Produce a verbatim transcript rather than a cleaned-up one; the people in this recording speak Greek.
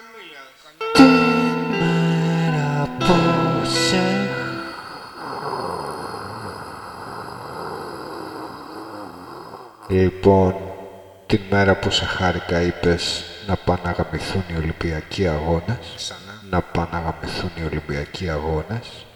Τη μέρα που σε Λοιπόν, την μέρα που σε χάρηκα είπες να πάνε να γαμηθούν οι Ολυμπιακοί Αγώνες. Να πάνε να γαμηθούν οι Ολυμπιακοί Αγώνες.